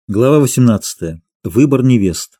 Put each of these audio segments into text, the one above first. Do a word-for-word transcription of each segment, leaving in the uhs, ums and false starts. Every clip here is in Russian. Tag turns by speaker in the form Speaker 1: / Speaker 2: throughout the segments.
Speaker 1: Глава восемнадцатая. Выбор невест.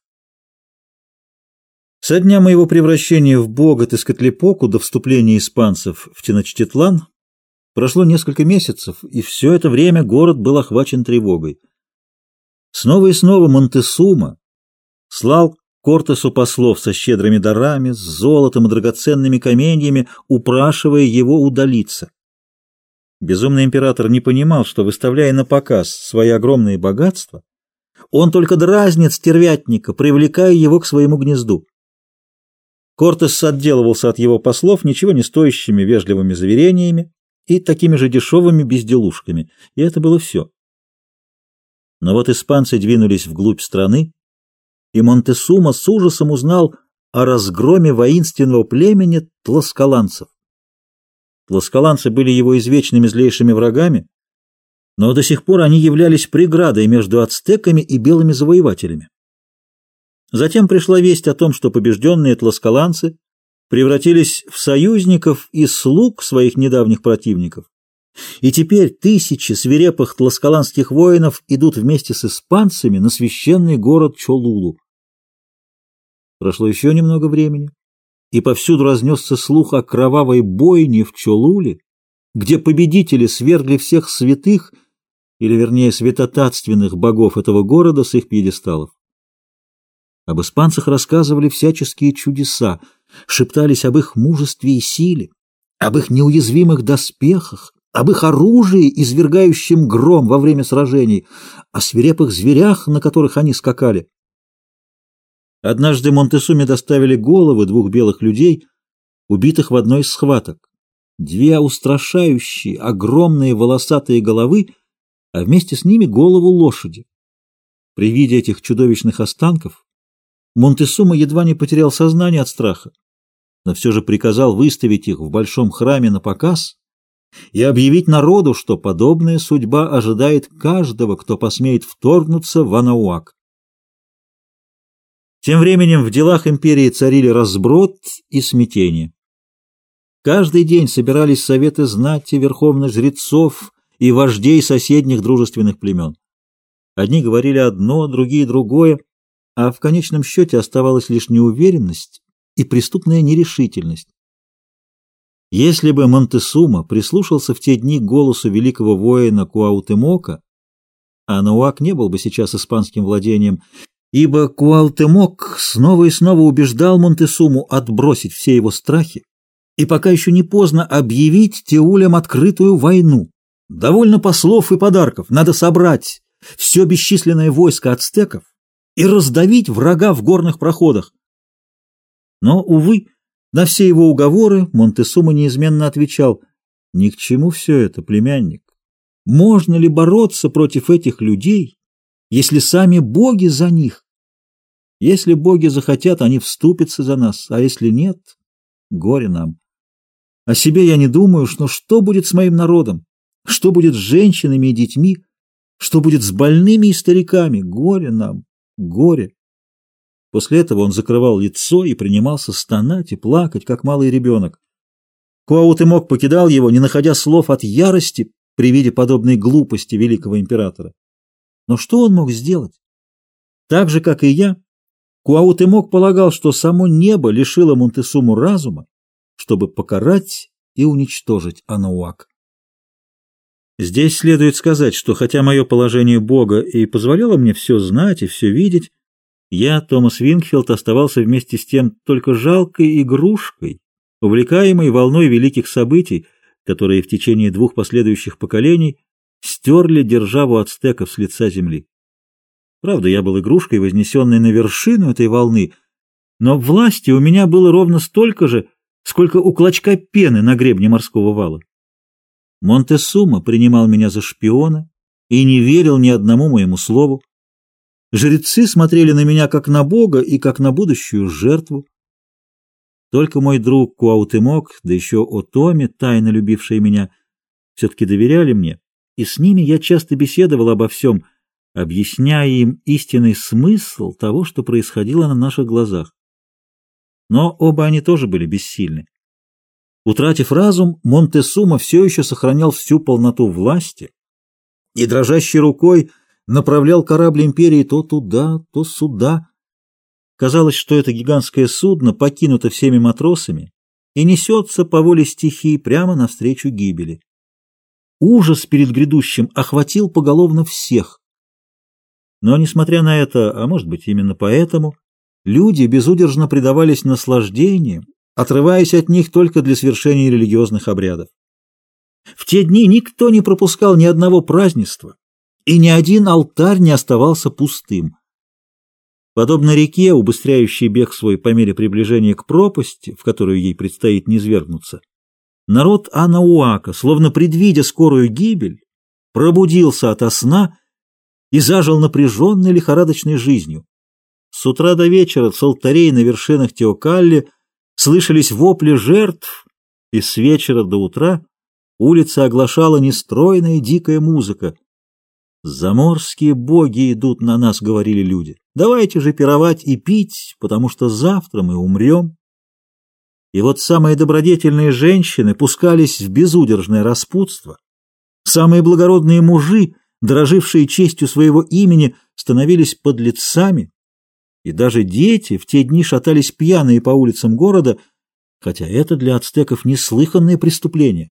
Speaker 1: Со дня моего превращения в бога Тескатлипоку до вступления испанцев в Теночтитлан прошло несколько месяцев, и все это время город был охвачен тревогой. Снова и снова Монтесума слал Кортесу послов со щедрыми дарами, с золотом и драгоценными каменьями, упрашивая его удалиться. Безумный император не понимал, что, выставляя на показ свои огромные богатства, он только дразнит стервятника, привлекая его к своему гнезду. Кортес отделывался от его послов ничего не стоящими вежливыми заверениями и такими же дешевыми безделушками, и это было все. Но вот испанцы двинулись вглубь страны, и Монтесума с ужасом узнал о разгроме воинственного племени тласкаланцев. Тласкаланцы были его извечными злейшими врагами, но до сих пор они являлись преградой между ацтеками и белыми завоевателями. Затем пришла весть о том, что побежденные тласкаланцы превратились в союзников и слуг своих недавних противников, и теперь тысячи свирепых тласкаланских воинов идут вместе с испанцами на священный город Чолулу. Прошло еще немного времени, и повсюду разнесся слух о кровавой бойне в Чолуле, где победители свергли всех святых, или вернее святотатственных богов этого города с их пьедесталов. Об испанцах рассказывали всяческие чудеса, шептались об их мужестве и силе, об их неуязвимых доспехах, об их оружии, извергающем гром во время сражений, о свирепых зверях, на которых они скакали. Однажды Монтесуме доставили головы двух белых людей, убитых в одной из схваток. Две устрашающие, огромные волосатые головы, а вместе с ними голову лошади. При виде этих чудовищных останков Монтесума едва не потерял сознание от страха, но все же приказал выставить их в большом храме на показ и объявить народу, что подобная судьба ожидает каждого, кто посмеет вторгнуться в Анауак. Тем временем в делах империи царили разброд и смятение. Каждый день собирались советы знати, верховных жрецов и вождей соседних дружественных племен. Одни говорили одно, другие другое, а в конечном счете оставалась лишь неуверенность и преступная нерешительность. Если бы Монтесума прислушался в те дни к голосу великого воина Куаутемока, Анауак не был бы сейчас испанским владением, ибо Куаутемок снова и снова убеждал Монтесуму отбросить все его страхи и пока еще не поздно объявить теулям открытую войну. Довольно послов и подарков, надо собрать все бесчисленное войско ацтеков и раздавить врага в горных проходах. Но, увы, на все его уговоры Монтесума неизменно отвечал: «Ни к чему все это, племянник. Можно ли бороться против этих людей, если сами боги за них? Если боги захотят, они вступятся за нас, а если нет, горе нам. О себе я не думаю, но что будет с моим народом? Что будет с женщинами и детьми? Что будет с больными и стариками? Горе нам, горе». После этого он закрывал лицо и принимался стонать и плакать, как малый ребенок. Куаутемок покидал его, не находя слов от ярости при виде подобной глупости великого императора. Но что он мог сделать? Так же, как и я, Куаутемок полагал, что само небо лишило Монтесуму разума, чтобы покарать и уничтожить Анауак. Здесь следует сказать, что хотя мое положение Бога и позволяло мне все знать и все видеть, я, Томас Вингфилд, оставался вместе с тем только жалкой игрушкой, увлекаемой волной великих событий, которые в течение двух последующих поколений стерли державу ацтеков с лица земли. Правда, я был игрушкой, вознесенной на вершину этой волны, но власти у меня было ровно столько же, сколько у клочка пены на гребне морского вала. Монтесума принимал меня за шпиона и не верил ни одному моему слову. Жрецы смотрели на меня как на Бога и как на будущую жертву. Только мой друг Куаутемок, да еще Отоми, тайно любившие меня, все-таки доверяли мне, и с ними я часто беседовал обо всем, объясняя им истинный смысл того, что происходило на наших глазах. Но оба они тоже были бессильны. Утратив разум, Монтесума все еще сохранял всю полноту власти и дрожащей рукой направлял корабль империи то туда, то сюда. Казалось, что это гигантское судно покинуто всеми матросами и несется по воле стихии прямо навстречу гибели. Ужас перед грядущим охватил поголовно всех. Но, несмотря на это, а может быть именно поэтому, люди безудержно предавались наслаждениям, отрываясь от них только для свершения религиозных обрядов. В те дни никто не пропускал ни одного празднества, и ни один алтарь не оставался пустым. Подобно реке, убыстряющей бег свой по мере приближения к пропасти, в которую ей предстоит низвергнуться, народ Анауака, словно предвидя скорую гибель, пробудился ото сна и зажил напряженной лихорадочной жизнью. С утра до вечера с алтарей на вершинах Теокалли слышались вопли жертв, и с вечера до утра улицы оглашала нестройная дикая музыка. «Заморские боги идут на нас», — говорили люди. «Давайте же пировать и пить, потому что завтра мы умрем». И вот самые добродетельные женщины пускались в безудержное распутство, самые благородные мужи, дорожившие честью своего имени, становились подлецами, и даже дети в те дни шатались пьяные по улицам города, хотя это для ацтеков неслыханное преступление.